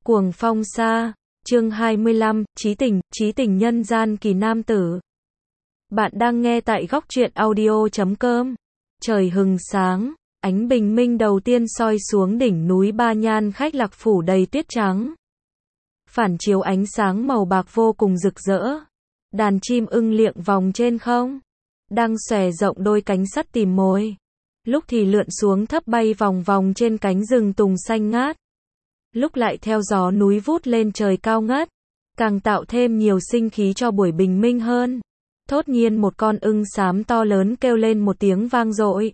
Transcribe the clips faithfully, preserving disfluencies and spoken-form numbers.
Cuồng phong xa, chương hai mươi lăm, chí tình, chí tình nhân gian kỳ nam tử. Bạn đang nghe tại góc truyện audio chấm com. Trời hừng sáng, ánh bình minh đầu tiên soi xuống đỉnh núi Ba Nhan Khách Lạc phủ đầy tuyết trắng. Phản chiếu ánh sáng màu bạc vô cùng rực rỡ. Đàn chim ưng liệng vòng trên không, đang xòe rộng đôi cánh sắt tìm mồi. Lúc thì lượn xuống thấp bay vòng vòng trên cánh rừng tùng xanh ngát. Lúc lại theo gió núi vút lên trời cao ngất, càng tạo thêm nhiều sinh khí cho buổi bình minh hơn. Thốt nhiên một con ưng xám to lớn kêu lên một tiếng vang dội,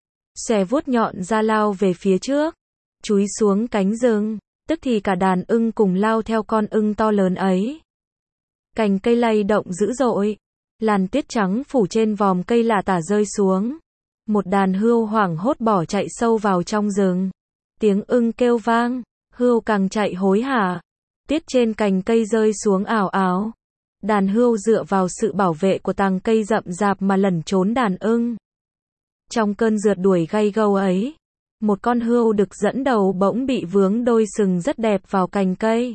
xòe vuốt nhọn ra lao về phía trước, chúi xuống cánh rừng, tức thì cả đàn ưng cùng lao theo con ưng to lớn ấy. Cành cây lay động dữ dội, làn tuyết trắng phủ trên vòm cây lả tả rơi xuống. Một đàn hươu hoảng hốt bỏ chạy sâu vào trong rừng. Tiếng ưng kêu vang, hươu càng chạy hối hả. Tuyết trên cành cây rơi xuống ảo ảo. Đàn hươu dựa vào sự bảo vệ của tàng cây rậm rạp mà lẩn trốn đàn ưng. Trong cơn rượt đuổi gay gâu ấy, một con hươu đực dẫn đầu bỗng bị vướng đôi sừng rất đẹp vào cành cây.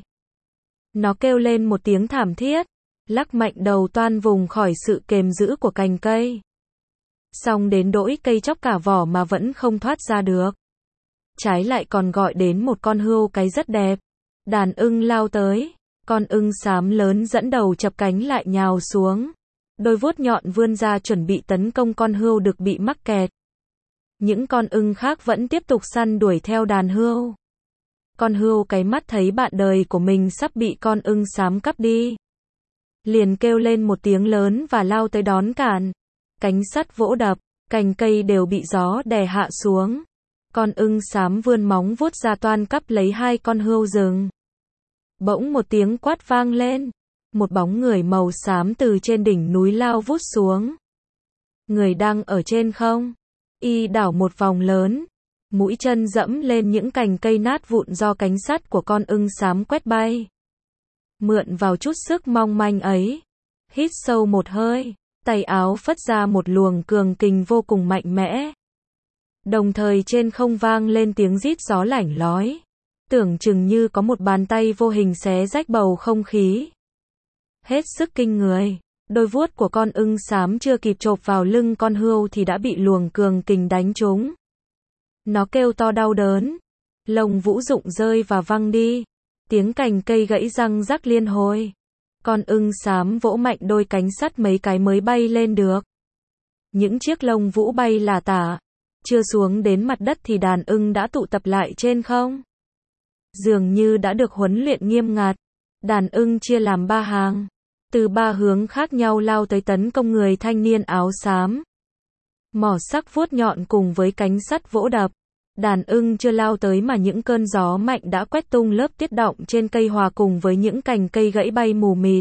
Nó kêu lên một tiếng thảm thiết, lắc mạnh đầu toan vùng khỏi sự kềm giữ của cành cây. Xong đến đỗi cây chóc cả vỏ mà vẫn không thoát ra được. Trái lại còn gọi đến một con hươu cái rất đẹp. Đàn ưng lao tới, con ưng xám lớn dẫn đầu chập cánh lại nhào xuống. Đôi vuốt nhọn vươn ra chuẩn bị tấn công con hươu đực bị mắc kẹt. Những con ưng khác vẫn tiếp tục săn đuổi theo đàn hươu. Con hươu cái mắt thấy bạn đời của mình sắp bị con ưng xám cắp đi, liền kêu lên một tiếng lớn và lao tới đón cản. Cánh sắt vỗ đập, cành cây đều bị gió đè hạ xuống. Con ưng xám vươn móng vuốt ra toan cắp lấy hai con hươu rừng. Bỗng một tiếng quát vang lên, một bóng người màu xám từ trên đỉnh núi lao vút xuống. Người đang ở trên không, y đảo một vòng lớn, mũi chân dẫm lên những cành cây nát vụn do cánh sắt của con ưng xám quét bay. Mượn vào chút sức mong manh ấy, hít sâu một hơi, tay áo phất ra một luồng cường kình vô cùng mạnh mẽ. Đồng thời trên không vang lên tiếng rít gió lảnh lói, tưởng chừng như có một bàn tay vô hình xé rách bầu không khí. Hết sức kinh người, đôi vuốt của con ưng xám chưa kịp chộp vào lưng con hươu thì đã bị luồng cường kình đánh trúng. Nó kêu to đau đớn, lông vũ rụng rơi và văng đi, tiếng cành cây gãy răng rắc liên hồi. Con ưng xám vỗ mạnh đôi cánh sắt mấy cái mới bay lên được. Những chiếc lông vũ bay lả tả, chưa xuống đến mặt đất thì đàn ưng đã tụ tập lại trên không. Dường như đã được huấn luyện nghiêm ngặt, đàn ưng chia làm ba hàng, từ ba hướng khác nhau lao tới tấn công người thanh niên áo xám. Mỏ sắc vuốt nhọn cùng với cánh sắt vỗ đập, đàn ưng chưa lao tới mà những cơn gió mạnh đã quét tung lớp tuyết đọng trên cây hòa cùng với những cành cây gãy bay mù mịt.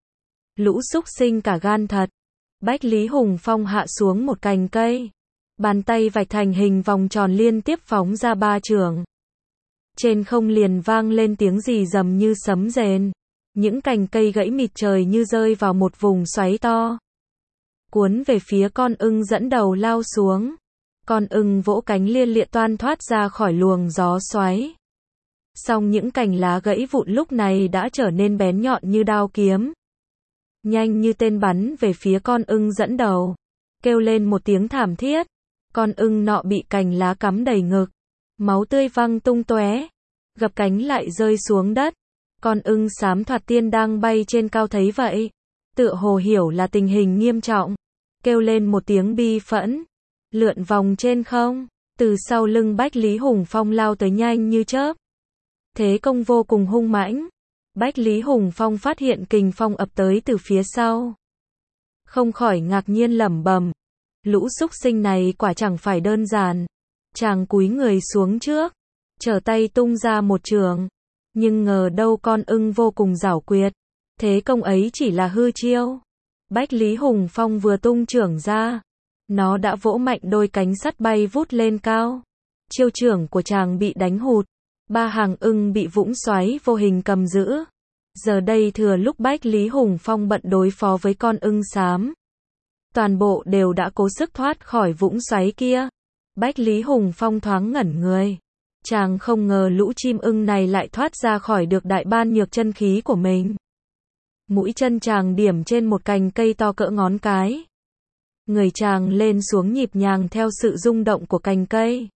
Lũ súc sinh cả gan thật. Bách Lý Hùng Phong hạ xuống một cành cây, bàn tay vạch thành hình vòng tròn liên tiếp phóng ra ba chưởng. Trên không liền vang lên tiếng rì rầm như sấm rền. Những cành cây gãy mịt trời như rơi vào một vùng xoáy to, cuốn về phía con ưng dẫn đầu lao xuống. Con ưng vỗ cánh liên liệt toan thoát ra khỏi luồng gió xoáy. Song những cành lá gãy vụn lúc này đã trở nên bén nhọn như đao kiếm, nhanh như tên bắn về phía con ưng dẫn đầu. Kêu lên một tiếng thảm thiết, con ưng nọ bị cành lá cắm đầy ngực, máu tươi văng tung tóe, gập cánh lại rơi xuống đất. Con ưng xám thoạt tiên đang bay trên cao thấy vậy, tựa hồ hiểu là tình hình nghiêm trọng, kêu lên một tiếng bi phẫn, lượn vòng trên không, từ sau lưng Bách Lý Hùng Phong lao tới nhanh như chớp. Thế công vô cùng hung mãnh. Bách Lý Hùng Phong phát hiện kình phong ập tới từ phía sau, không khỏi ngạc nhiên lẩm bẩm, lũ súc sinh này quả chẳng phải đơn giản. Chàng cúi người xuống trước, trở tay tung ra một chưởng, nhưng ngờ đâu con ưng vô cùng giảo quyệt, thế công ấy chỉ là hư chiêu. Bách Lý Hùng Phong vừa tung chưởng ra, nó đã vỗ mạnh đôi cánh sắt bay vút lên cao. Chiêu chưởng của chàng bị đánh hụt, ba hàng ưng bị vũng xoáy vô hình cầm giữ. Giờ đây thừa lúc Bách Lý Hùng Phong bận đối phó với con ưng xám, toàn bộ đều đã cố sức thoát khỏi vũng xoáy kia. Bách Lý Hùng Phong thoáng ngẩn người, Chàng không ngờ lũ chim ưng này lại thoát ra khỏi được đại ban nhược chân khí của mình. Mũi chân chàng điểm trên một cành cây to cỡ ngón cái. Người chàng lên xuống nhịp nhàng theo sự rung động của cành cây.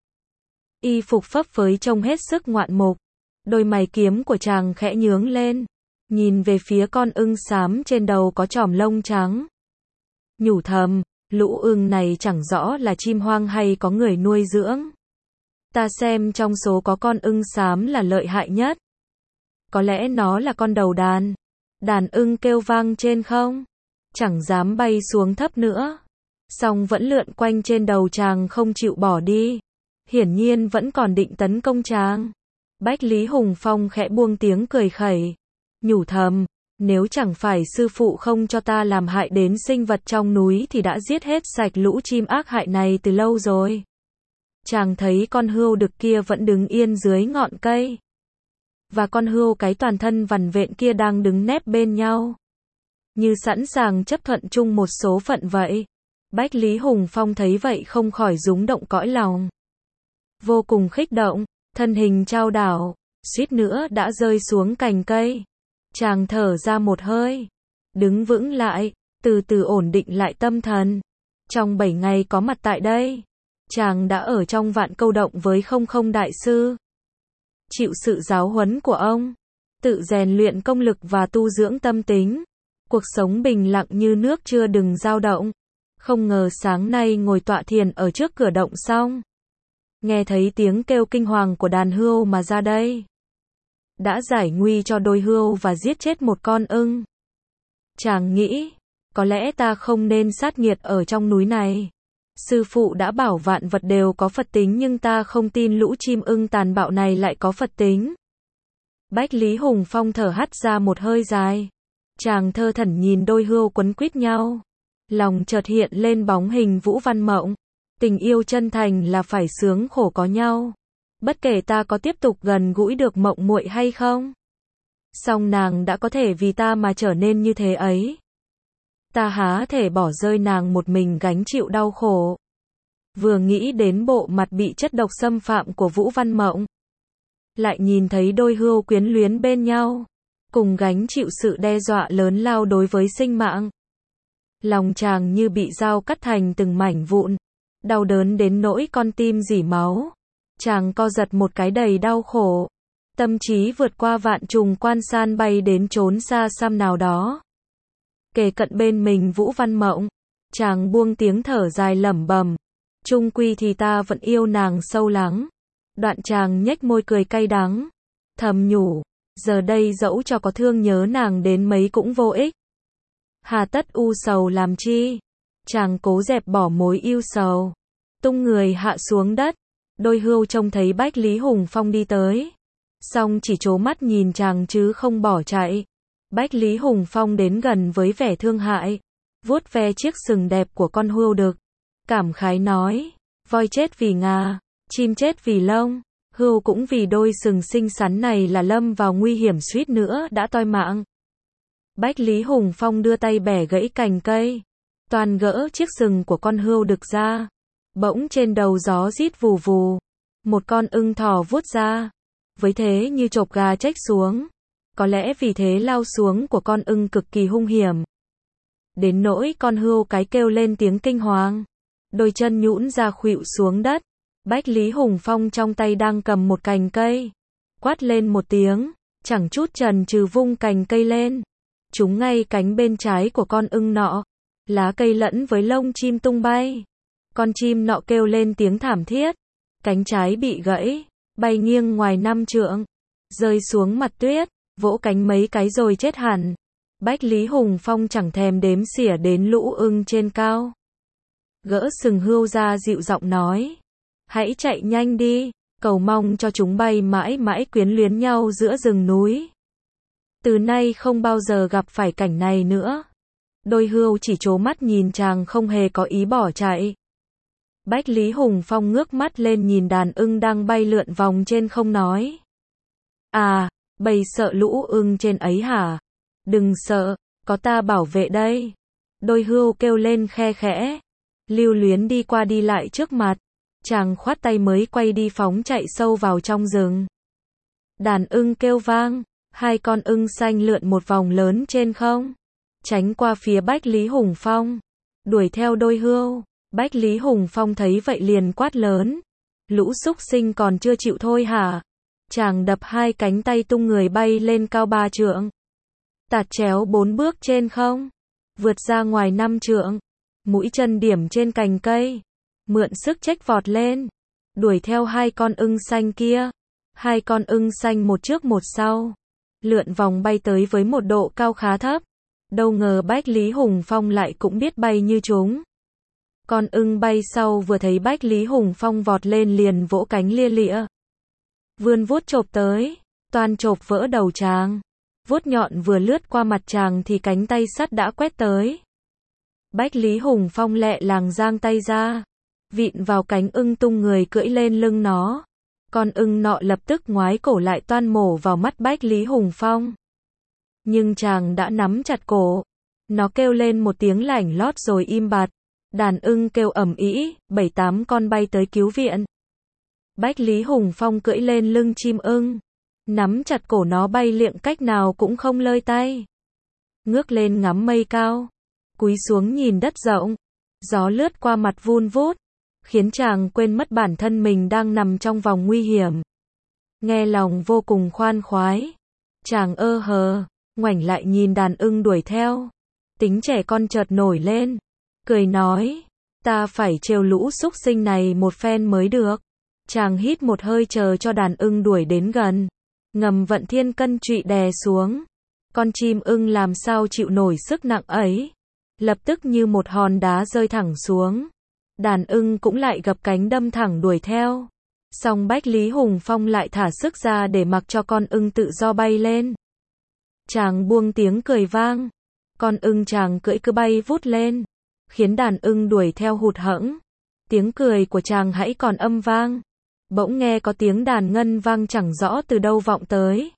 Y phục phấp phới trông hết sức ngoạn mục. Đôi mày kiếm của chàng khẽ nhướng lên, nhìn về phía con ưng xám trên đầu có chòm lông trắng. Nhủ thầm, lũ ưng này chẳng rõ là chim hoang hay có người nuôi dưỡng. Ta xem trong số có con ưng xám là lợi hại nhất. Có lẽ nó là con đầu đàn. Đàn ưng kêu vang trên không, chẳng dám bay xuống thấp nữa. Song vẫn lượn quanh trên đầu chàng không chịu bỏ đi. Hiển nhiên vẫn còn định tấn công chàng. Bách Lý Hùng Phong khẽ buông tiếng cười khẩy. Nhủ thầm, nếu chẳng phải sư phụ không cho ta làm hại đến sinh vật trong núi thì đã giết hết sạch lũ chim ác hại này từ lâu rồi. Chàng thấy con hươu đực kia vẫn đứng yên dưới ngọn cây. Và con hươu cái toàn thân vằn vện kia đang đứng nép bên nhau. Như sẵn sàng chấp thuận chung một số phận vậy. Bách Lý Hùng Phong thấy vậy không khỏi rúng động cõi lòng. Vô cùng khích động, thân hình chao đảo, suýt nữa đã rơi xuống cành cây. Chàng thở ra một hơi, đứng vững lại, từ từ ổn định lại tâm thần. Trong bảy ngày có mặt tại đây, chàng đã ở trong Vạn Câu Động với Không Không Đại Sư. Chịu sự giáo huấn của ông, tự rèn luyện công lực và tu dưỡng tâm tính. Cuộc sống bình lặng như nước chưa đừng dao động. Không ngờ sáng nay ngồi tọa thiền ở trước cửa động xong, nghe thấy tiếng kêu kinh hoàng của đàn hươu mà ra đây. Đã giải nguy cho đôi hươu và giết chết một con ưng. Chàng nghĩ, có lẽ ta không nên sát nghiệt ở trong núi này. Sư phụ đã bảo vạn vật đều có Phật tính nhưng ta không tin lũ chim ưng tàn bạo này lại có Phật tính. Bách Lý Hùng Phong thở hắt ra một hơi dài. Chàng thơ thẩn nhìn đôi hươu quấn quýt nhau. Lòng chợt hiện lên bóng hình Vũ Văn Mộng. Tình yêu chân thành là phải sướng khổ có nhau. Bất kể ta có tiếp tục gần gũi được Mộng muội hay không, song nàng đã có thể vì ta mà trở nên như thế ấy. Ta há thể bỏ rơi nàng một mình gánh chịu đau khổ. Vừa nghĩ đến bộ mặt bị chất độc xâm phạm của Vũ Văn Mộng, lại nhìn thấy đôi hươu quyến luyến bên nhau, cùng gánh chịu sự đe dọa lớn lao đối với sinh mạng. Lòng chàng như bị dao cắt thành từng mảnh vụn, đau đớn đến nỗi con tim rỉ máu. Chàng co giật một cái đầy đau khổ. Tâm trí vượt qua vạn trùng quan san bay đến chốn xa xăm nào đó. Kề cận bên mình Vũ Văn Mộng, chàng buông tiếng thở dài lẩm bẩm. Chung quy thì ta vẫn yêu nàng sâu lắng. Đoạn chàng nhếch môi cười cay đắng. Thầm nhủ, giờ đây dẫu cho có thương nhớ nàng đến mấy cũng vô ích. Hà tất u sầu làm chi. Chàng cố dẹp bỏ mối yêu sầu. Tung người hạ xuống đất. Đôi hươu trông thấy Bách Lý Hùng Phong đi tới, song chỉ trố mắt nhìn chàng chứ không bỏ chạy. Bách Lý Hùng Phong đến gần với vẻ thương hại, vuốt ve chiếc sừng đẹp của con hươu đực, cảm khái nói, voi chết vì ngà, chim chết vì lông, hươu cũng vì đôi sừng xinh xắn này là lâm vào nguy hiểm suýt nữa đã toi mạng. Bách Lý Hùng Phong đưa tay bẻ gãy cành cây, toàn gỡ chiếc sừng của con hươu đực ra. Bỗng trên đầu gió rít vù vù, một con ưng thỏ vút ra, với thế như chộp gà chếch xuống. Có lẽ vì thế lao xuống của con ưng cực kỳ hung hiểm. Đến nỗi con hươu cái kêu lên tiếng kinh hoàng, đôi chân nhũn ra khuỵu xuống đất. Bách Lý Hùng Phong trong tay đang cầm một cành cây, quát lên một tiếng, chẳng chút chần chừ vung cành cây lên, trúng ngay cánh bên trái của con ưng nọ. Lá cây lẫn với lông chim tung bay. Con chim nọ kêu lên tiếng thảm thiết, cánh trái bị gãy, bay nghiêng ngoài năm trượng, rơi xuống mặt tuyết, vỗ cánh mấy cái rồi chết hẳn. Bách Lý Hùng Phong chẳng thèm đếm xỉa đến lũ ưng trên cao. Gỡ sừng hươu ra dịu giọng nói, hãy chạy nhanh đi, cầu mong cho chúng bay mãi mãi quyến luyến nhau giữa rừng núi. Từ nay không bao giờ gặp phải cảnh này nữa. Đôi hươu chỉ trố mắt nhìn chàng không hề có ý bỏ chạy. Bách Lý Hùng Phong ngước mắt lên nhìn đàn ưng đang bay lượn vòng trên không nói. À, bầy sợ lũ ưng trên ấy hả? Đừng sợ, có ta bảo vệ đây. Đôi hươu kêu lên khe khẽ, lưu luyến đi qua đi lại trước mặt. Chàng khoát tay mới quay đi phóng chạy sâu vào trong rừng. Đàn ưng kêu vang, hai con ưng xanh lượn một vòng lớn trên không, tránh qua phía Bách Lý Hùng Phong, đuổi theo đôi hươu. Bách Lý Hùng Phong thấy vậy liền quát lớn, lũ súc sinh còn chưa chịu thôi hả? Chàng đập hai cánh tay tung người bay lên cao ba trượng, tạt chéo bốn bước trên không, vượt ra ngoài năm trượng, mũi chân điểm trên cành cây, mượn sức chếch vọt lên, đuổi theo hai con ưng xanh kia. Hai con ưng xanh một trước một sau, lượn vòng bay tới với một độ cao khá thấp. Đâu ngờ Bách Lý Hùng Phong lại cũng biết bay như chúng. Con ưng bay sau vừa thấy Bách Lý Hùng Phong vọt lên liền vỗ cánh lia lịa, vươn vuốt chộp tới, toan chộp vỡ đầu chàng. Vuốt nhọn vừa lướt qua mặt chàng thì cánh tay sắt đã quét tới. Bách Lý Hùng Phong lẹ làng giang tay ra, vịn vào cánh ưng tung người cưỡi lên lưng nó. Con ưng nọ lập tức ngoái cổ lại toan mổ vào mắt Bách Lý Hùng Phong. Nhưng chàng đã nắm chặt cổ. Nó kêu lên một tiếng lảnh lót rồi im bặt. Đàn ưng kêu ầm ĩ, bảy tám con bay tới cứu viện. Bách Lý Hùng Phong cưỡi lên lưng chim ưng, nắm chặt cổ nó bay liệng cách nào cũng không lơi tay. Ngước lên ngắm mây cao, cúi xuống nhìn đất rộng. Gió lướt qua mặt vun vút, khiến chàng quên mất bản thân mình đang nằm trong vòng nguy hiểm. Nghe lòng vô cùng khoan khoái. Chàng ơ hờ, ngoảnh lại nhìn đàn ưng đuổi theo. Tính trẻ con chợt nổi lên, cười nói, ta phải trêu lũ súc sinh này một phen mới được. Chàng hít một hơi chờ cho đàn ưng đuổi đến gần, ngầm vận thiên cân trụy đè xuống. Con chim ưng làm sao chịu nổi sức nặng ấy, lập tức như một hòn đá rơi thẳng xuống. Đàn ưng cũng lại gập cánh đâm thẳng đuổi theo. Song Bách Lý Hùng Phong lại thả sức ra để mặc cho con ưng tự do bay lên. Chàng buông tiếng cười vang. Con ưng chàng cưỡi cứ bay vút lên, khiến đàn ưng đuổi theo hụt hẫng. Tiếng cười của chàng hãy còn âm vang. Bỗng nghe có tiếng đàn ngân vang chẳng rõ từ đâu vọng tới.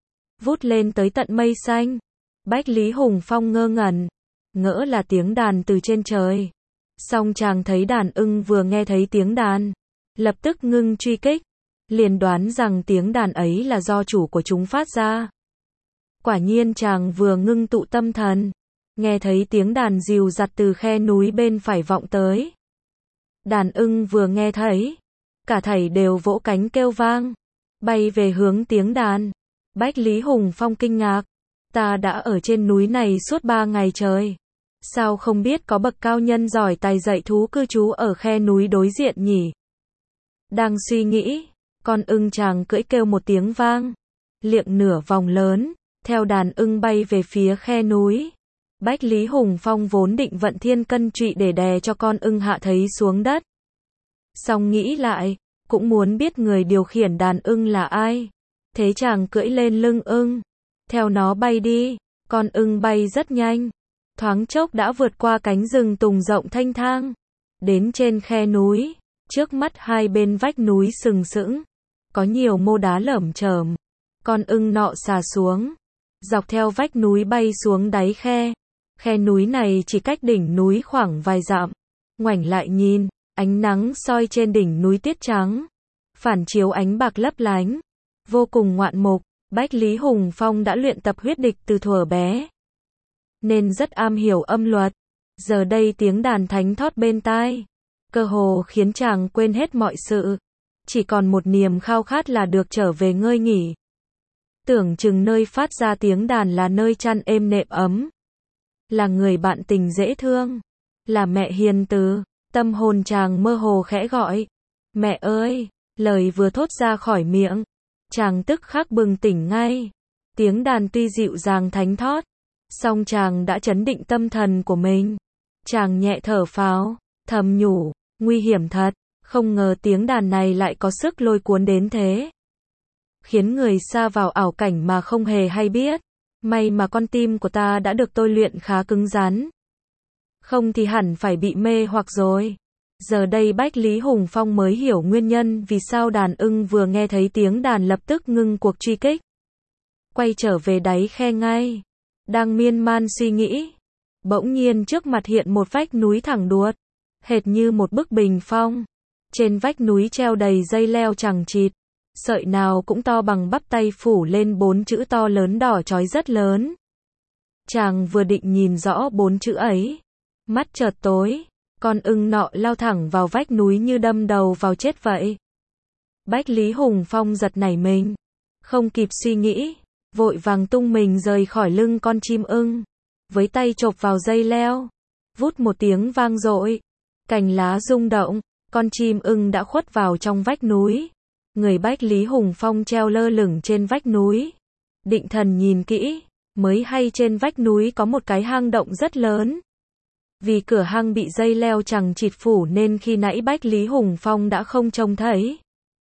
Vút lên tới tận mây xanh. Bách Lý Hùng Phong ngơ ngẩn, ngỡ là tiếng đàn từ trên trời. Song chàng thấy đàn ưng vừa nghe thấy tiếng đàn, lập tức ngưng truy kích, liền đoán rằng tiếng đàn ấy là do chủ của chúng phát ra. Quả nhiên chàng vừa ngưng tụ tâm thần, nghe thấy tiếng đàn dìu dặt từ khe núi bên phải vọng tới. Đàn ưng vừa nghe thấy, cả thảy đều vỗ cánh kêu vang, bay về hướng tiếng đàn. Bách Lý Hùng Phong kinh ngạc, ta đã ở trên núi này suốt ba ngày trời, sao không biết có bậc cao nhân giỏi tài dạy thú cư trú ở khe núi đối diện nhỉ? Đang suy nghĩ, con ưng chàng cưỡi kêu một tiếng vang, liệng nửa vòng lớn, theo đàn ưng bay về phía khe núi. Bách Lý Hùng Phong vốn định vận thiên cân trụy để đè cho con ưng hạ thấy xuống đất. Song nghĩ lại, cũng muốn biết người điều khiển đàn ưng là ai. Thế chàng cưỡi lên lưng ưng, theo nó bay đi. Con ưng bay rất nhanh, thoáng chốc đã vượt qua cánh rừng tùng rộng thanh thang, đến trên khe núi. Trước mắt hai bên vách núi sừng sững, có nhiều mô đá lởm chởm. Con ưng nọ xà xuống, dọc theo vách núi bay xuống đáy khe. Khe núi này chỉ cách đỉnh núi khoảng vài dặm. Ngoảnh lại nhìn, ánh nắng soi trên đỉnh núi tiết trắng, phản chiếu ánh bạc lấp lánh, vô cùng ngoạn mục. Bách Lý Hùng Phong đã luyện tập huyết địch từ thuở bé, nên rất am hiểu âm luật. Giờ đây tiếng đàn thánh thót bên tai, cơ hồ khiến chàng quên hết mọi sự, chỉ còn một niềm khao khát là được trở về ngơi nghỉ. Tưởng chừng nơi phát ra tiếng đàn là nơi chăn êm nệm ấm, là người bạn tình dễ thương, là mẹ hiền từ. Tâm hồn chàng mơ hồ khẽ gọi, mẹ ơi. Lời vừa thốt ra khỏi miệng, chàng tức khắc bừng tỉnh ngay. Tiếng đàn tuy dịu dàng thánh thót, song chàng đã trấn định tâm thần của mình. Chàng nhẹ thở phào, thầm nhủ, nguy hiểm thật, không ngờ tiếng đàn này lại có sức lôi cuốn đến thế, khiến người sa vào ảo cảnh mà không hề hay biết. May mà con tim của ta đã được tôi luyện khá cứng rắn, không thì hẳn phải bị mê hoặc rồi. Giờ đây Bách Lý Hùng Phong mới hiểu nguyên nhân vì sao đàn ưng vừa nghe thấy tiếng đàn lập tức ngưng cuộc truy kích, quay trở về đáy khe ngay. Đang miên man suy nghĩ, bỗng nhiên trước mặt hiện một vách núi thẳng đuột, hệt như một bức bình phong. Trên vách núi treo đầy dây leo chằng chịt, sợi nào cũng to bằng bắp tay phủ lên bốn chữ to lớn đỏ chói rất lớn. Chàng vừa định nhìn rõ bốn chữ ấy, mắt chợt tối, con ưng nọ lao thẳng vào vách núi như đâm đầu vào chết vậy. Bách Lý Hùng Phong giật nảy mình, không kịp suy nghĩ, vội vàng tung mình rời khỏi lưng con chim ưng, với tay chộp vào dây leo, vút một tiếng vang dội, cành lá rung động, con chim ưng đã khuất vào trong vách núi. Người Bách Lý Hùng Phong treo lơ lửng trên vách núi, định thần nhìn kỹ, mới hay trên vách núi có một cái hang động rất lớn. Vì cửa hang bị dây leo chằng chịt phủ nên khi nãy Bách Lý Hùng Phong đã không trông thấy,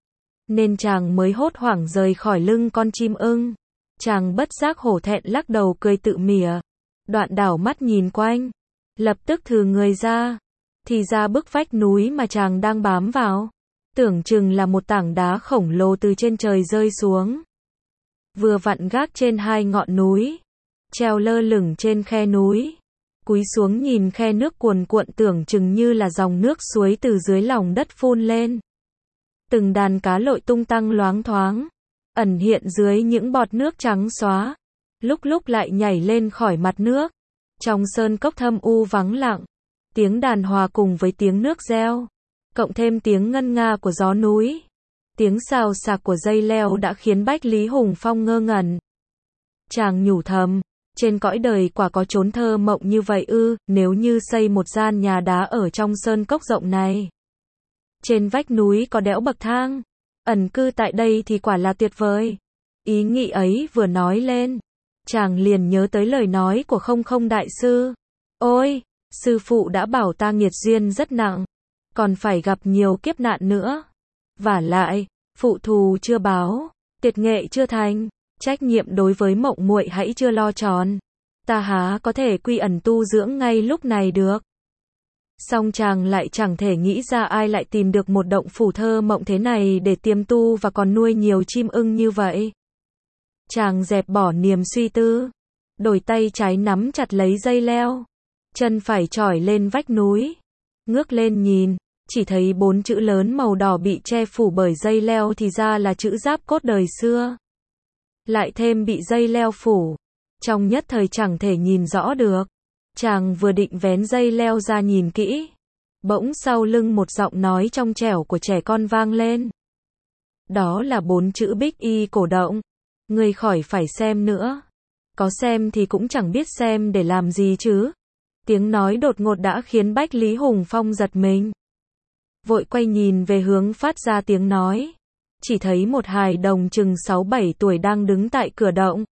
nên chàng mới hốt hoảng rời khỏi lưng con chim ưng. Chàng bất giác hổ thẹn lắc đầu cười tự mỉa, đoạn đảo mắt nhìn quanh, lập tức thừ người ra, thì ra bức vách núi mà chàng đang bám vào, tưởng chừng là một tảng đá khổng lồ từ trên trời rơi xuống. Vừa vặn gác trên hai ngọn núi, treo lơ lửng trên khe núi, cúi xuống nhìn khe nước cuồn cuộn tưởng chừng như là dòng nước suối từ dưới lòng đất phun lên. Từng đàn cá lội tung tăng loáng thoáng, ẩn hiện dưới những bọt nước trắng xóa, lúc lúc lại nhảy lên khỏi mặt nước. Trong sơn cốc thâm u vắng lặng, tiếng đàn hòa cùng với tiếng nước reo, cộng thêm tiếng ngân nga của gió núi, tiếng xào xạc của dây leo đã khiến Bách Lý Hùng Phong ngơ ngẩn. Chàng nhủ thầm, trên cõi đời quả có chốn thơ mộng như vậy ư, nếu như xây một gian nhà đá ở trong sơn cốc rộng này. Trên vách núi có đẽo bậc thang, ẩn cư tại đây thì quả là tuyệt vời. Ý nghĩ ấy vừa nói lên, chàng liền nhớ tới lời nói của Không Không đại sư. Ôi, sư phụ đã bảo ta nghiệt duyên rất nặng, còn phải gặp nhiều kiếp nạn nữa. Vả lại, phụ thù chưa báo, tuyệt nghệ chưa thành, trách nhiệm đối với mộng muội hãy chưa lo tròn. Ta há có thể quy ẩn tu dưỡng ngay lúc này được. Song chàng lại chẳng thể nghĩ ra ai lại tìm được một động phủ thơ mộng thế này để tiềm tu và còn nuôi nhiều chim ưng như vậy. Chàng dẹp bỏ niềm suy tư, đổi tay trái nắm chặt lấy dây leo, chân phải chỏi lên vách núi, ngước lên nhìn, chỉ thấy bốn chữ lớn màu đỏ bị che phủ bởi dây leo thì ra là chữ Giáp Cốt đời xưa. Lại thêm bị dây leo phủ, trong nhất thời chẳng thể nhìn rõ được. Chàng vừa định vén dây leo ra nhìn kỹ, bỗng sau lưng một giọng nói trong trẻo của trẻ con vang lên. Đó là bốn chữ Bích Y cổ động, ngươi khỏi phải xem nữa. Có xem thì cũng chẳng biết xem để làm gì chứ. Tiếng nói đột ngột đã khiến Bách Lý Hùng Phong giật mình. Vội quay nhìn về hướng phát ra tiếng nói, chỉ thấy một hài đồng chừng sáu bảy tuổi đang đứng tại cửa động.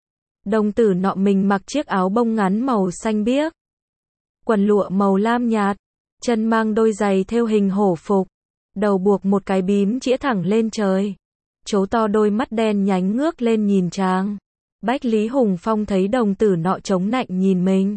Đồng tử nọ mình mặc chiếc áo bông ngắn màu xanh biếc, quần lụa màu lam nhạt, chân mang đôi giày thêu hình hổ phục, đầu buộc một cái bím chĩa thẳng lên trời, trố to đôi mắt đen nhánh ngước lên nhìn chàng. Bách Lý Hùng Phong thấy đồng tử nọ chống nạnh nhìn mình,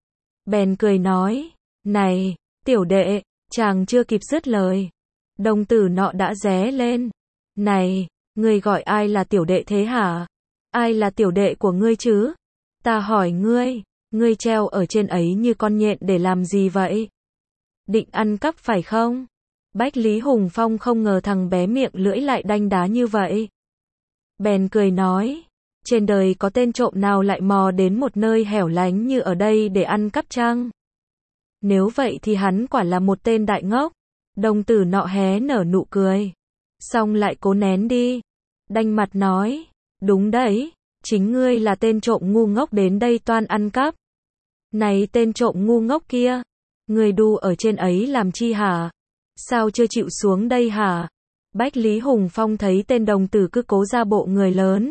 bèn cười nói, này, tiểu đệ. Chàng chưa kịp dứt lời, đồng tử nọ đã ré lên. Này, ngươi gọi ai là tiểu đệ thế hả? Ai là tiểu đệ của ngươi chứ? Ta hỏi ngươi, ngươi treo ở trên ấy như con nhện để làm gì vậy? Định ăn cắp phải không? Bách Lý Hùng Phong không ngờ thằng bé miệng lưỡi lại đanh đá như vậy. Bèn cười nói, trên đời có tên trộm nào lại mò đến một nơi hẻo lánh như ở đây để ăn cắp chăng? Nếu vậy thì hắn quả là một tên đại ngốc. Đồng tử nọ hé nở nụ cười, xong lại cố nén đi, đanh mặt nói, đúng đấy, chính ngươi là tên trộm ngu ngốc đến đây toan ăn cắp. Này tên trộm ngu ngốc kia, ngươi đu ở trên ấy làm chi hả? Sao chưa chịu xuống đây hả? Bách Lý Hùng Phong thấy tên đồng tử cứ cố ra bộ người lớn,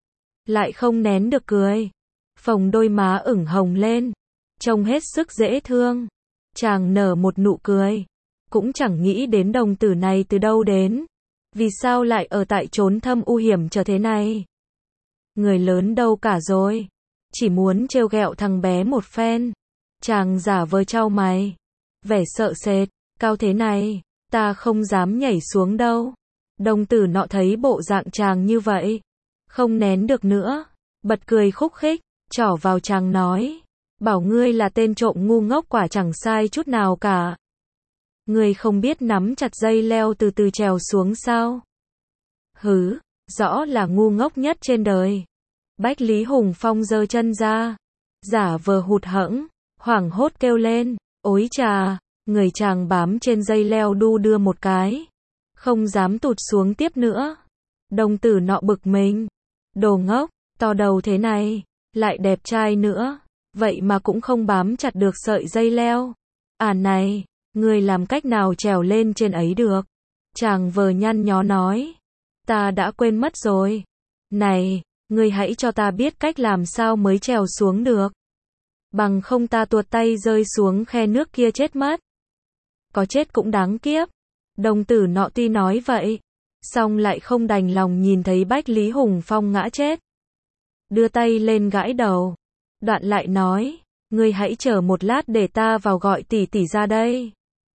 lại không nén được cười, phồng đôi má ửng hồng lên, trông hết sức dễ thương. Chàng nở một nụ cười, cũng chẳng nghĩ đến đồng tử này từ đâu đến, vì sao lại ở tại chốn thâm u hiểm trở thế này. Người lớn đâu cả rồi, chỉ muốn trêu ghẹo thằng bé một phen. Chàng giả vờ chau mày, vẻ sợ sệt, cao thế này, ta không dám nhảy xuống đâu. Đồng tử nọ thấy bộ dạng chàng như vậy, không nén được nữa, bật cười khúc khích, trỏ vào chàng nói, bảo ngươi là tên trộm ngu ngốc quả chẳng sai chút nào cả. Ngươi không biết nắm chặt dây leo từ từ trèo xuống sao? Hứ, rõ là ngu ngốc nhất trên đời. Bách Lý Hùng Phong giơ chân ra, giả vờ hụt hẫng, hoảng hốt kêu lên, ối chà, người chàng bám trên dây leo đu đưa một cái, không dám tụt xuống tiếp nữa. Đồng tử nọ bực mình, đồ ngốc, to đầu thế này, lại đẹp trai nữa, vậy mà cũng không bám chặt được sợi dây leo. À này, ngươi làm cách nào trèo lên trên ấy được? Chàng vờ nhăn nhó nói, ta đã quên mất rồi. Này, ngươi hãy cho ta biết cách làm sao mới trèo xuống được. Bằng không ta tuột tay rơi xuống khe nước kia chết mất. Có chết cũng đáng kiếp. Đồng tử nọ tuy nói vậy, song lại không đành lòng nhìn thấy Bách Lý Hùng Phong ngã chết. Đưa tay lên gãi đầu. Đoạn lại nói, ngươi hãy chờ một lát để ta vào gọi tỷ tỷ ra đây.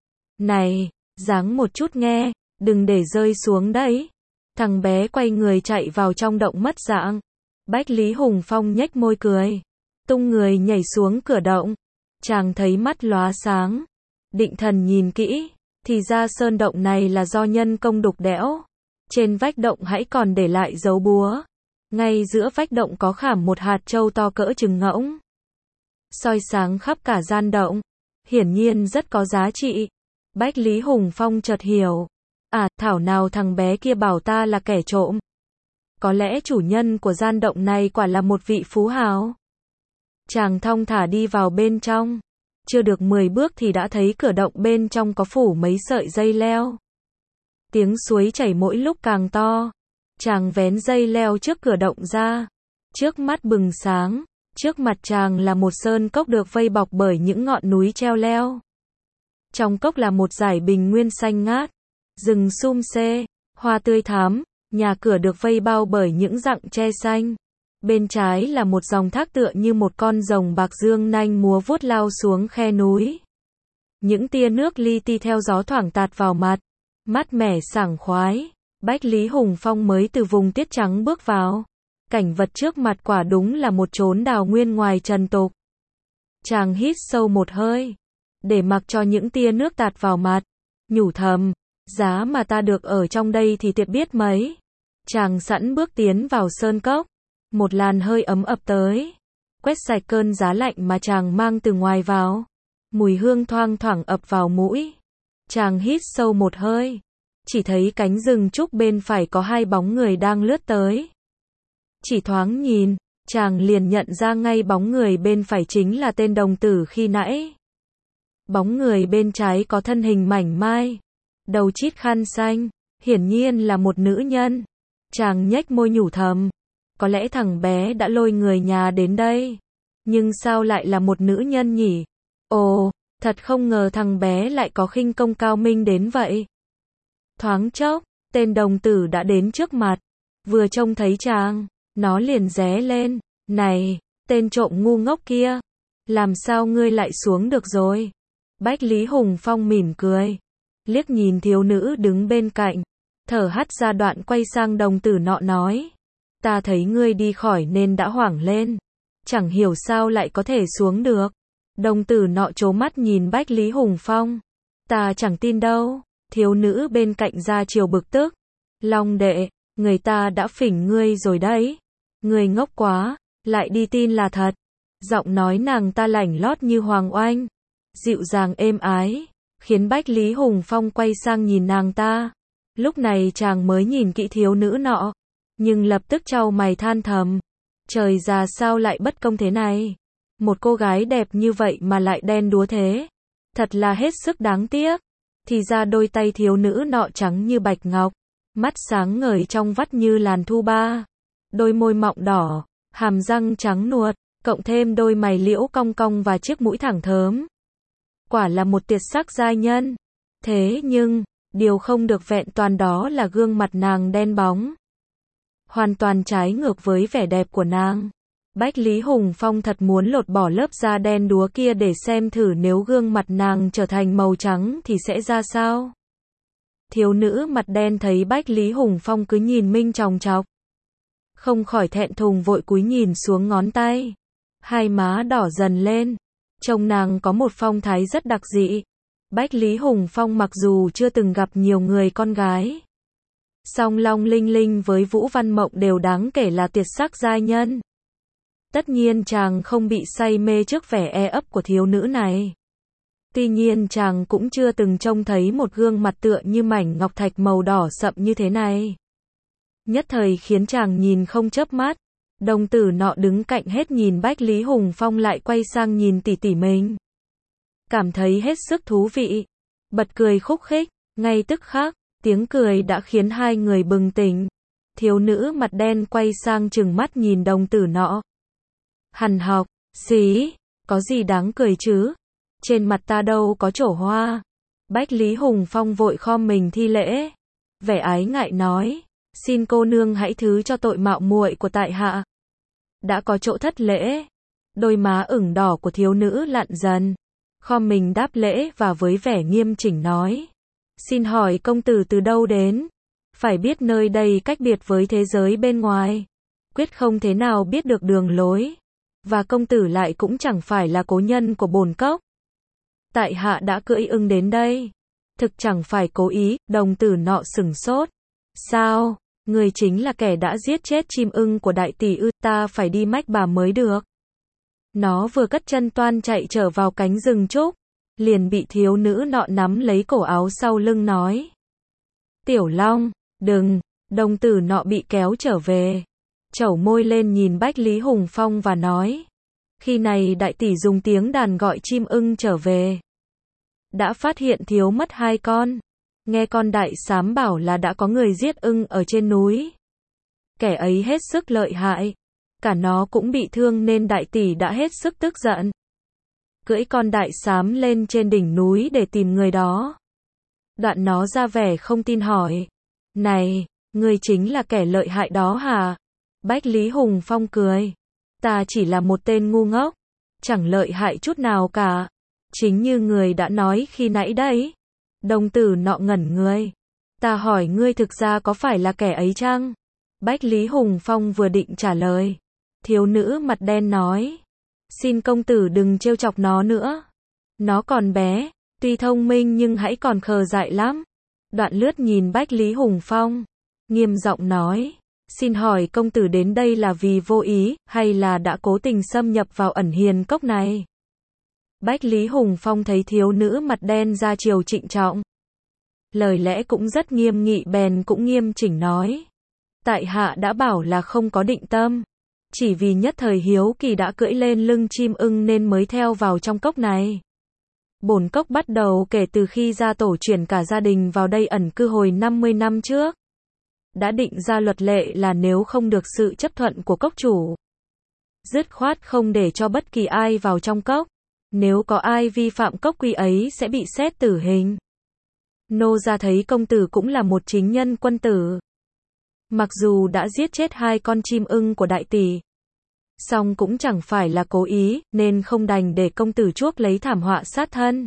Này, dáng một chút nghe, đừng để rơi xuống đấy. Thằng bé quay người chạy vào trong động mất dạng. Bách Lý Hùng Phong nhếch môi cười, tung người nhảy xuống cửa động. Chàng thấy mắt lóa sáng, định thần nhìn kỹ, thì ra sơn động này là do nhân công đục đẽo. Trên vách động hãy còn để lại dấu búa. Ngay giữa vách động có khảm một hạt châu to cỡ trứng ngỗng, soi sáng khắp cả gian động, hiển nhiên rất có giá trị. Bách Lý Hùng Phong chợt hiểu, à, thảo nào thằng bé kia bảo ta là kẻ trộm. Có lẽ chủ nhân của gian động này quả là một vị phú hào. Chàng thong thả đi vào bên trong, chưa được mười bước thì đã thấy cửa động bên trong có phủ mấy sợi dây leo. Tiếng suối chảy mỗi lúc càng to. Chàng vén dây leo trước cửa động ra, trước mắt bừng sáng, trước mặt chàng là một sơn cốc được vây bọc bởi những ngọn núi treo leo. Trong cốc là một dải bình nguyên xanh ngát, rừng sum xê, hoa tươi thắm, nhà cửa được vây bao bởi những rặng tre xanh. Bên trái là một dòng thác tựa như một con rồng bạc dương nanh múa vuốt lao xuống khe núi. Những tia nước li ti theo gió thoảng tạt vào mặt, mát mẻ sảng khoái. Bách Lý Hùng Phong mới từ vùng tiết trắng bước vào. Cảnh vật trước mặt quả đúng là một chốn đào nguyên ngoài trần tục. Chàng hít sâu một hơi, để mặc cho những tia nước tạt vào mặt, nhủ thầm, giá mà ta được ở trong đây thì tuyệt biết mấy. Chàng sẵn bước tiến vào sơn cốc, một làn hơi ấm ập tới, quét sạch cơn giá lạnh mà chàng mang từ ngoài vào. Mùi hương thoang thoảng ập vào mũi. Chàng hít sâu một hơi, chỉ thấy cánh rừng trúc bên phải có hai bóng người đang lướt tới. Chỉ thoáng nhìn, chàng liền nhận ra ngay bóng người bên phải chính là tên đồng tử khi nãy. Bóng người bên trái có thân hình mảnh mai, đầu chít khăn xanh, hiển nhiên là một nữ nhân. Chàng nhếch môi nhủ thầm, có lẽ thằng bé đã lôi người nhà đến đây, nhưng sao lại là một nữ nhân nhỉ? Ồ, thật không ngờ thằng bé lại có khinh công cao minh đến vậy. Thoáng chốc, tên đồng tử đã đến trước mặt, vừa trông thấy chàng, nó liền ré lên, này, tên trộm ngu ngốc kia, làm sao ngươi lại xuống được rồi? Bách Lý Hùng Phong mỉm cười, liếc nhìn thiếu nữ đứng bên cạnh, thở hắt ra đoạn quay sang đồng tử nọ nói, ta thấy ngươi đi khỏi nên đã hoảng lên, chẳng hiểu sao lại có thể xuống được. Đồng tử nọ trố mắt nhìn Bách Lý Hùng Phong, ta chẳng tin đâu. Thiếu nữ bên cạnh ra chiều bực tức, Long đệ, người ta đã phỉnh ngươi rồi đấy, ngươi ngốc quá, lại đi tin là thật. Giọng nói nàng ta lảnh lót như hoàng oanh, dịu dàng êm ái, khiến Bách Lý Hùng Phong quay sang nhìn nàng ta. Lúc này chàng mới nhìn kỹ thiếu nữ nọ, nhưng lập tức chau mày than thầm, trời già sao lại bất công thế này, một cô gái đẹp như vậy mà lại đen đúa thế, thật là hết sức đáng tiếc. Thì ra đôi tay thiếu nữ nọ trắng như bạch ngọc, mắt sáng ngời trong vắt như làn thu ba, đôi môi mọng đỏ, hàm răng trắng nuột, cộng thêm đôi mày liễu cong cong và chiếc mũi thẳng thớm. Quả là một tuyệt sắc giai nhân. Thế nhưng, điều không được vẹn toàn đó là gương mặt nàng đen bóng, hoàn toàn trái ngược với vẻ đẹp của nàng. Bách Lý Hùng Phong thật muốn lột bỏ lớp da đen đúa kia để xem thử nếu gương mặt nàng trở thành màu trắng thì sẽ ra sao. Thiếu nữ mặt đen thấy Bách Lý Hùng Phong cứ nhìn mình chòng chọc, không khỏi thẹn thùng vội cúi nhìn xuống ngón tay. Hai má đỏ dần lên, trông nàng có một phong thái rất đặc dị. Bách Lý Hùng Phong mặc dù chưa từng gặp nhiều người con gái, song Long Linh Linh với Vũ Văn Mộng đều đáng kể là tuyệt sắc giai nhân. Tất nhiên chàng không bị say mê trước vẻ e ấp của thiếu nữ này. Tuy nhiên chàng cũng chưa từng trông thấy một gương mặt tựa như mảnh ngọc thạch màu đỏ sậm như thế này. Nhất thời khiến chàng nhìn không chớp mắt. Đồng tử nọ đứng cạnh hết nhìn Bách Lý Hùng Phong lại quay sang nhìn tỷ tỷ mình. Cảm thấy hết sức thú vị. Bật cười khúc khích, ngay tức khắc, tiếng cười đã khiến hai người bừng tỉnh. Thiếu nữ mặt đen quay sang trừng mắt nhìn đồng tử nọ. Hằn học, xí, có gì đáng cười chứ? Trên mặt ta đâu có trổ hoa. Bách Lý Hùng Phong vội khom mình thi lễ. Vẻ ái ngại nói, xin cô nương hãy thứ cho tội mạo muội của tại hạ. Đã có chỗ thất lễ. Đôi má ửng đỏ của thiếu nữ lặn dần. Khom mình đáp lễ và với vẻ nghiêm chỉnh nói. Xin hỏi công tử từ đâu đến? Phải biết nơi đây cách biệt với thế giới bên ngoài. Quyết không thế nào biết được đường lối. Và công tử lại cũng chẳng phải là cố nhân của bổn cốc. Tại hạ đã cưỡi ưng đến đây. Thực chẳng phải cố ý, đồng tử nọ sửng sốt. Sao? Người chính là kẻ đã giết chết chim ưng của đại tỷ ư? Ta phải đi mách bà mới được. Nó vừa cất chân toan chạy trở vào cánh rừng trúc, liền bị thiếu nữ nọ nắm lấy cổ áo sau lưng nói. Tiểu Long, đừng, đồng tử nọ bị kéo trở về. Chẩu môi lên nhìn Bách Lý Hùng Phong và nói. Khi này đại tỷ dùng tiếng đàn gọi chim ưng trở về. Đã phát hiện thiếu mất hai con. Nghe con đại xám bảo là đã có người giết ưng ở trên núi. Kẻ ấy hết sức lợi hại. Cả nó cũng bị thương nên đại tỷ đã hết sức tức giận. Cưỡi con đại xám lên trên đỉnh núi để tìm người đó. Đoạn nó ra vẻ không tin hỏi. Này, ngươi chính là kẻ lợi hại đó hả? Bách Lý Hùng Phong cười. Ta chỉ là một tên ngu ngốc. Chẳng lợi hại chút nào cả. Chính như người đã nói khi nãy đấy. Đồng tử nọ ngẩn người. Ta hỏi ngươi thực ra có phải là kẻ ấy chăng? Bách Lý Hùng Phong vừa định trả lời. Thiếu nữ mặt đen nói. Xin công tử đừng trêu chọc nó nữa. Nó còn bé, tuy thông minh nhưng hãy còn khờ dại lắm. Đoạn lướt nhìn Bách Lý Hùng Phong. Nghiêm giọng nói. Xin hỏi công tử đến đây là vì vô ý, hay là đã cố tình xâm nhập vào ẩn hiền cốc này? Bách Lý Hùng Phong thấy thiếu nữ mặt đen ra chiều trịnh trọng. Lời lẽ cũng rất nghiêm nghị bèn cũng nghiêm chỉnh nói. Tại hạ đã bảo là không có định tâm. Chỉ vì nhất thời hiếu kỳ đã cưỡi lên lưng chim ưng nên mới theo vào trong cốc này. Bổn cốc bắt đầu kể từ khi gia tổ chuyển cả gia đình vào đây ẩn cư hồi năm mươi năm trước. Đã định ra luật lệ là nếu không được sự chấp thuận của cốc chủ, dứt khoát không để cho bất kỳ ai vào trong cốc. Nếu có ai vi phạm cốc quy ấy sẽ bị xét tử hình. Nô gia thấy công tử cũng là một chính nhân quân tử. Mặc dù đã giết chết hai con chim ưng của đại tỷ, song cũng chẳng phải là cố ý, nên không đành để công tử chuốc lấy thảm họa sát thân.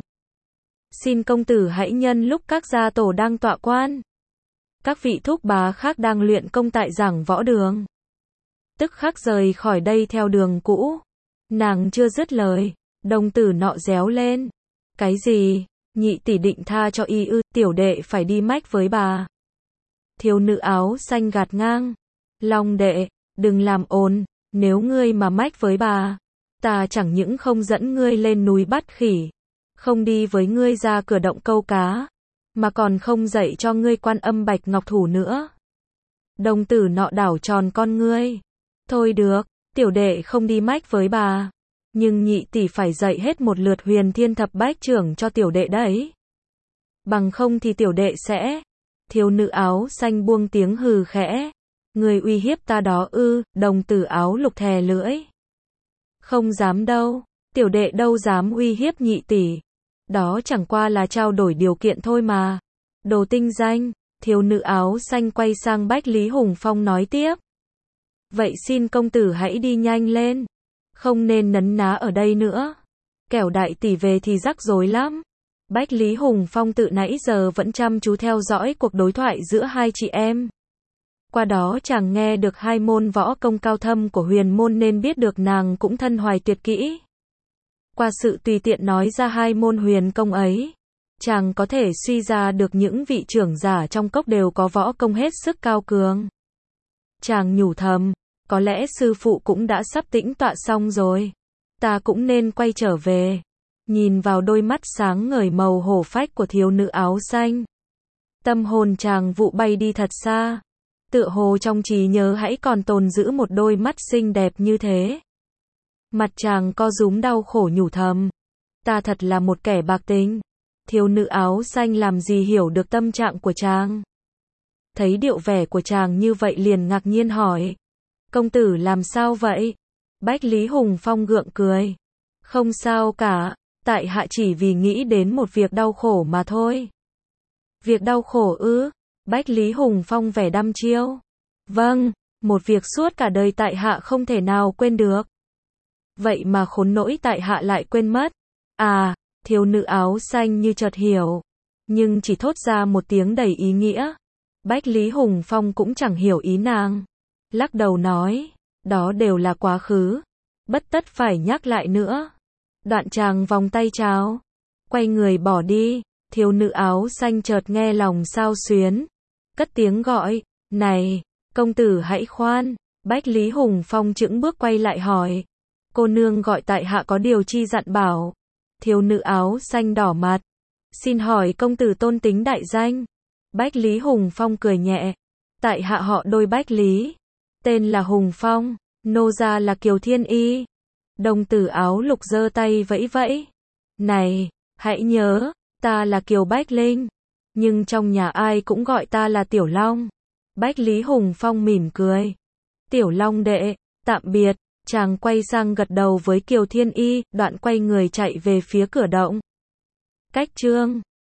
Xin công tử hãy nhân lúc các gia tổ đang tọa quan, các vị thúc bá khác đang luyện công tại giảng võ đường, tức khắc rời khỏi đây theo đường cũ. Nàng chưa dứt lời, đồng tử nọ réo lên. Cái gì? Nhị tỷ định tha cho y ư? Tiểu đệ phải đi mách với bà. Thiếu nữ áo xanh gạt ngang. Long đệ, đừng làm ồn, nếu ngươi mà mách với bà, ta chẳng những không dẫn ngươi lên núi bắt khỉ, không đi với ngươi ra cửa động câu cá, mà còn không dạy cho ngươi Quan Âm Bạch Ngọc thủ nữa. Đồng tử nọ đảo tròn con ngươi. Thôi được, tiểu đệ không đi mách với bà, nhưng nhị tỷ phải dạy hết một lượt Huyền Thiên Thập Bách Trưởng cho tiểu đệ đấy. Bằng không thì tiểu đệ sẽ... Thiếu nữ áo xanh buông tiếng hừ khẽ. Người uy hiếp ta đó ư? Đồng tử áo lục thè lưỡi. Không dám đâu, tiểu đệ đâu dám uy hiếp nhị tỷ. Đó chẳng qua là trao đổi điều kiện thôi mà. Đồ tinh danh. Thiếu nữ áo xanh quay sang Bách Lý Hùng Phong nói tiếp. Vậy xin công tử hãy đi nhanh lên, không nên nấn ná ở đây nữa. Kẻo đại tỷ về thì rắc rối lắm. Bách Lý Hùng Phong tự nãy giờ vẫn chăm chú theo dõi cuộc đối thoại giữa hai chị em. Qua đó chàng nghe được hai môn võ công cao thâm của huyền môn nên biết được nàng cũng thân hoài tuyệt kỹ. Qua sự tùy tiện nói ra hai môn huyền công ấy, Chàng có thể suy ra được những vị trưởng giả trong cốc đều có võ công hết sức cao cường. Chàng nhủ thầm, có lẽ sư phụ cũng đã sắp tĩnh tọa xong rồi. Ta cũng nên quay trở về. Nhìn vào đôi mắt sáng ngời màu hổ phách của thiếu nữ áo xanh. Tâm hồn chàng vụ bay đi thật xa. Tựa hồ trong trí nhớ hãy còn tồn giữ một đôi mắt xinh đẹp như thế. Mặt chàng co rúm đau khổ nhủ thầm. Ta thật là một kẻ bạc tình. Thiếu nữ áo xanh làm gì hiểu được tâm trạng của chàng. Thấy điệu vẻ của chàng như vậy liền ngạc nhiên hỏi. Công tử làm sao vậy? Bách Lý Hùng Phong gượng cười. Không sao cả, tại hạ chỉ vì nghĩ đến một việc đau khổ mà thôi. Việc đau khổ ư? Bách Lý Hùng Phong vẻ đăm chiêu. Vâng, một việc suốt cả đời tại hạ không thể nào quên được. Vậy mà khốn nỗi tại hạ lại quên mất. À, thiếu nữ áo xanh như chợt hiểu. Nhưng chỉ thốt ra một tiếng đầy ý nghĩa. Bách Lý Hùng Phong cũng chẳng hiểu ý nàng. Lắc đầu nói, đó đều là quá khứ. Bất tất phải nhắc lại nữa. Đoạn chàng vòng tay chào. Quay người bỏ đi. Thiếu nữ áo xanh chợt nghe lòng xao xuyến. Cất tiếng gọi, này, công tử hãy khoan. Bách Lý Hùng Phong chững bước quay lại hỏi. Cô nương gọi tại hạ có điều chi dặn bảo. Thiếu nữ áo xanh đỏ mặt. Xin hỏi công tử tôn tính đại danh. Bách Lý Hùng Phong cười nhẹ. Tại hạ họ đôi Bách Lý. Tên là Hùng Phong. Nô gia là Kiều Thiên Y. Đồng tử áo lục giơ tay vẫy vẫy. Này, hãy nhớ, ta là Kiều Bách Linh. Nhưng trong nhà ai cũng gọi ta là Tiểu Long. Bách Lý Hùng Phong mỉm cười. Tiểu Long đệ, tạm biệt. Chàng quay sang gật đầu với Kiều Thiên Y, đoạn quay người chạy về phía cửa động. Cách chương